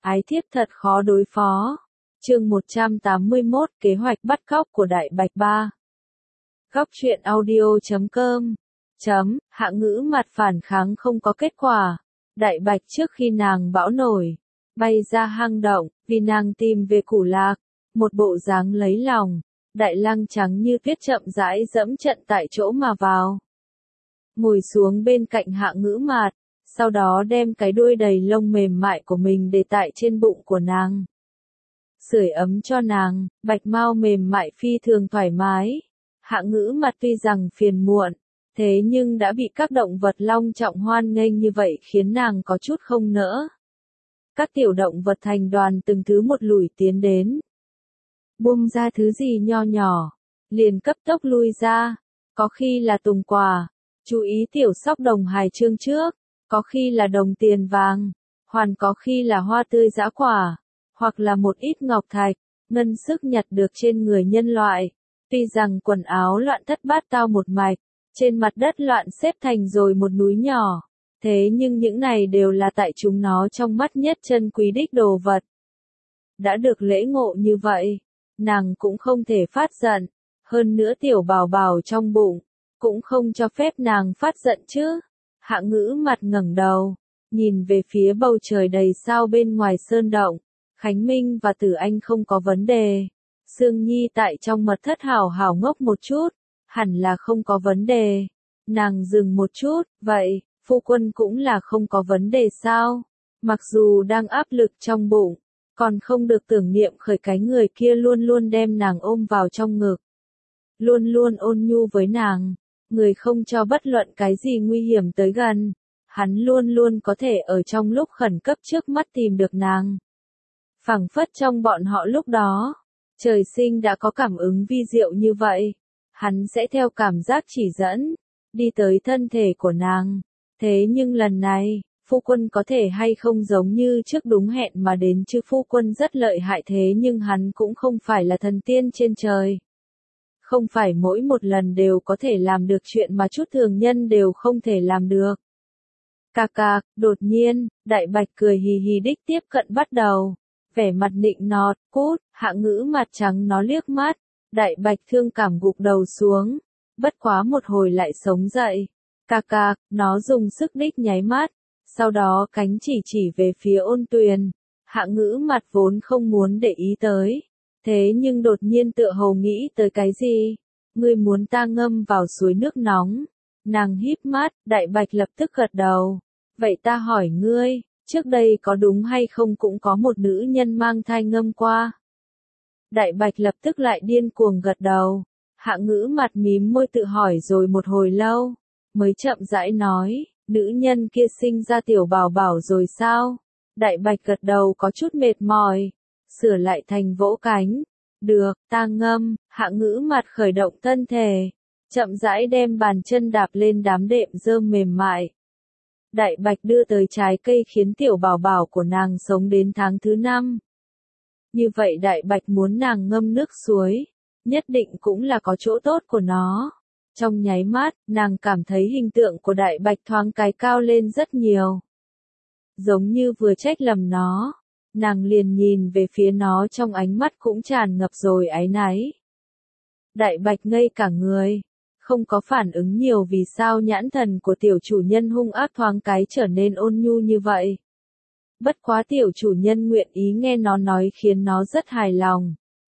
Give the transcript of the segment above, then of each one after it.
ái thiếp thật khó đối phó. Chương 181 Kế hoạch bắt cóc của Đại Bạch 3. Góc truyện audio.com Hạ Ngữ mặt phản kháng không có kết quả. Đại Bạch trước khi nàng bão nổi, bay ra hang động, vì nàng tìm về Củ Lạc, một bộ dáng lấy lòng. Đại Lang trắng như tuyết chậm rãi dẫm trận tại chỗ mà vào. Ngồi xuống bên cạnh Hạ Ngữ Mạt, sau đó đem cái đuôi đầy lông mềm mại của mình để tại trên bụng của nàng. Sưởi ấm cho nàng, bạch mao mềm mại phi thường thoải mái. Hạ Ngữ Mạt tuy rằng phiền muộn, thế nhưng đã bị các động vật long trọng hoan nghênh như vậy khiến nàng có chút không nỡ. Các tiểu động vật thành đoàn từng thứ một lùi tiến đến. Buông ra thứ gì nho nhỏ, liền cấp tốc lui ra. Có khi là tùng quả, chú ý tiểu sóc đồng hài chương trước, có khi là đồng tiền vàng, hoàn có khi là hoa tươi dã quả, hoặc là một ít ngọc thạch, ngân sức nhặt được trên người nhân loại. Tuy rằng quần áo loạn thất bát tao một mạch, trên mặt đất loạn xếp thành rồi một núi nhỏ, thế nhưng những này đều là tại chúng nó trong mắt nhất chân quý đích đồ vật. Đã được lễ ngộ như vậy, nàng cũng không thể phát giận, hơn nữa tiểu bảo bảo trong bụng, cũng không cho phép nàng phát giận chứ. Hạ Ngữ mặt ngẩng đầu, nhìn về phía bầu trời đầy sao bên ngoài sơn động. Khánh Minh và Tử Anh không có vấn đề. Sương Nhi tại trong mật thất hảo hảo ngốc một chút, hẳn là không có vấn đề. Nàng dừng một chút, vậy, phu quân cũng là không có vấn đề sao? Mặc dù đang áp lực trong bụng, còn không được tưởng niệm khởi cái người kia luôn luôn đem nàng ôm vào trong ngực. Luôn luôn ôn nhu với nàng, người không cho bất luận cái gì nguy hiểm tới gần. Hắn luôn luôn có thể ở trong lúc khẩn cấp trước mắt tìm được nàng. Phảng phất trong bọn họ lúc đó, trời sinh đã có cảm ứng vi diệu như vậy. Hắn sẽ theo cảm giác chỉ dẫn, đi tới thân thể của nàng. Thế nhưng lần này, phu quân có thể hay không giống như trước đúng hẹn mà đến chứ phu quân rất lợi hại thế nhưng hắn cũng không phải là thần tiên trên trời. Không phải mỗi một lần đều có thể làm được chuyện mà chút thường nhân đều không thể làm được. Cạc cạc, đột nhiên, Đại Bạch cười hì hì đích tiếp cận bắt đầu. Vẻ mặt nịnh nọt, cút, Hạ Ngữ mặt trắng nó liếc mắt. Đại Bạch thương cảm gục đầu xuống. Bất quá một hồi lại sống dậy. Cạc cạc, nó dùng sức đích nháy mắt. Sau đó cánh chỉ về phía Ôn Tuyền. Hạ Ngữ mặt vốn không muốn để ý tới. Thế nhưng đột nhiên tựa hồ nghĩ tới cái gì? Ngươi muốn ta ngâm vào suối nước nóng. Nàng híp mắt, Đại Bạch lập tức gật đầu. Vậy ta hỏi ngươi, trước đây có đúng hay không cũng có một nữ nhân mang thai ngâm qua? Đại Bạch lập tức lại điên cuồng gật đầu. Hạ Ngữ mặt mím môi tự hỏi rồi một hồi lâu, mới chậm rãi nói, nữ nhân kia sinh ra tiểu bảo bảo rồi sao? Đại Bạch gật đầu có chút mệt mỏi, sửa lại thành vỗ cánh. Được, ta ngâm. Hạ Ngữ mặt khởi động thân thể, chậm rãi đem bàn chân đạp lên đám đệm rơm mềm mại. Đại Bạch đưa tới trái cây khiến tiểu bảo bảo của nàng sống đến tháng thứ 5. Như vậy Đại Bạch muốn nàng ngâm nước suối, nhất định cũng là có chỗ tốt của nó. Trong nháy mắt, nàng cảm thấy hình tượng của Đại Bạch thoáng cái cao lên rất nhiều. Giống như vừa trách lầm nó, nàng liền nhìn về phía nó trong ánh mắt cũng tràn ngập rồi áy náy. Đại Bạch ngây cả người, không có phản ứng nhiều vì sao nhãn thần của tiểu chủ nhân hung ác thoáng cái trở nên ôn nhu như vậy. Bất quá tiểu chủ nhân nguyện ý nghe nó nói khiến nó rất hài lòng.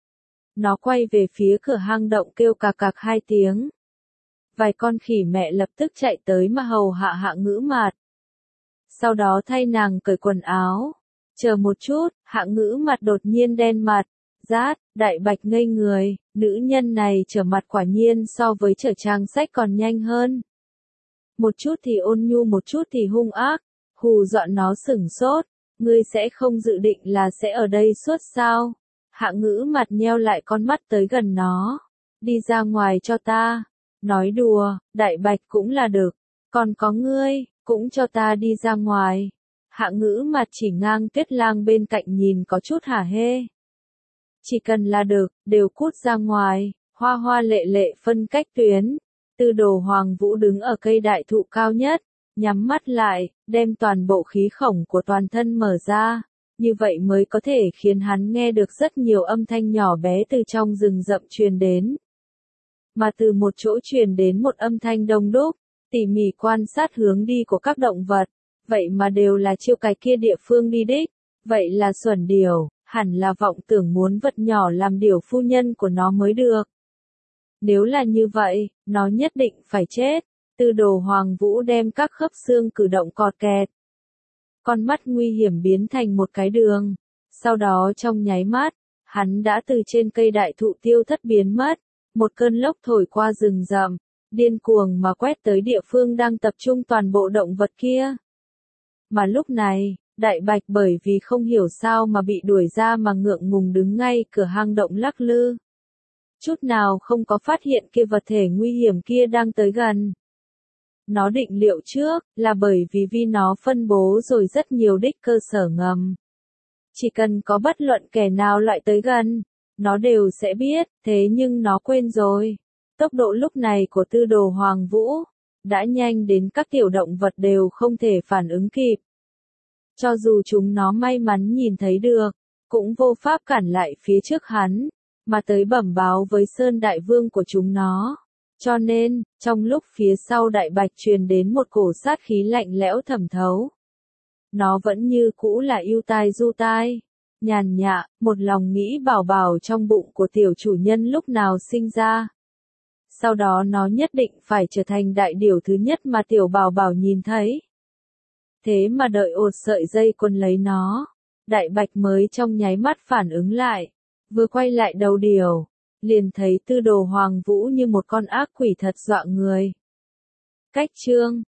Nó quay về phía cửa hang động kêu cạc cạc 2 tiếng. Vài con khỉ mẹ lập tức chạy tới mà hầu hạ Hạ Ngữ mặt. Sau đó thay nàng cởi quần áo. Chờ một chút, Hạ Ngữ mặt đột nhiên đen mặt. Rát, Đại Bạch ngây người, nữ nhân này trở mặt quả nhiên so với trở trang sách còn nhanh hơn. Một chút thì ôn nhu một chút thì hung ác, hù dọa nó sửng sốt, ngươi sẽ không dự định là sẽ ở đây suốt sao? Hạ Ngữ mặt nheo lại con mắt tới gần nó, đi ra ngoài cho ta. Nói đùa, Đại Bạch cũng là được, còn có ngươi, cũng cho ta đi ra ngoài. Hạ Ngữ mặt chỉ ngang Tuyết Lang bên cạnh nhìn có chút hả hê. Chỉ cần là được, đều cút ra ngoài. Hoa hoa lệ lệ phân cách tuyến. Tư Đồ Hoàng Vũ đứng ở cây đại thụ cao nhất, nhắm mắt lại, đem toàn bộ khí khổng của toàn thân mở ra, như vậy mới có thể khiến hắn nghe được rất nhiều âm thanh nhỏ bé từ trong rừng rậm truyền đến. Mà từ một chỗ truyền đến một âm thanh đông đúc, tỉ mỉ quan sát hướng đi của các động vật, vậy mà đều là chiêu cái kia địa phương đi đích, vậy là xuẩn điểu, hẳn là vọng tưởng muốn vật nhỏ làm điểu phu nhân của nó mới được. Nếu là như vậy, nó nhất định phải chết. Tư Đồ Hoàng Vũ đem các khớp xương cử động cọt kẹt. Con mắt nguy hiểm biến thành một cái đường. Sau đó trong nháy mắt, hắn đã từ trên cây đại thụ tiêu thất biến mất. Một cơn lốc thổi qua rừng rậm, điên cuồng mà quét tới địa phương đang tập trung toàn bộ động vật kia. Mà lúc này, Đại Bạch bởi vì không hiểu sao mà bị đuổi ra mà ngượng ngùng đứng ngay cửa hang động lắc lư. Chút nào không có phát hiện kia vật thể nguy hiểm kia đang tới gần. Nó định liệu trước, là bởi vì nó phân bố rồi rất nhiều đích cơ sở ngầm. Chỉ cần có bất luận kẻ nào lại tới gần, nó đều sẽ biết, thế nhưng nó quên rồi. Tốc độ lúc này của Tư Đồ Hoàng Vũ, đã nhanh đến các tiểu động vật đều không thể phản ứng kịp. Cho dù chúng nó may mắn nhìn thấy được, cũng vô pháp cản lại phía trước hắn, mà tới bẩm báo với Sơn Đại Vương của chúng nó. Cho nên, trong lúc phía sau Đại Bạch truyền đến một cổ sát khí lạnh lẽo thẩm thấu. Nó vẫn như cũ là ưu tai du tai, nhàn nhạ, một lòng nghĩ bảo bảo trong bụng của tiểu chủ nhân lúc nào sinh ra. Sau đó nó nhất định phải trở thành đại điểu thứ nhất mà tiểu bảo bảo nhìn thấy. Thế mà đợi ột sợi dây quấn lấy nó, Đại Bạch mới trong nháy mắt phản ứng lại, vừa quay lại đầu điểu, liền thấy Tư Đồ Hoàng Vũ như một con ác quỷ thật dọa người. Cách chương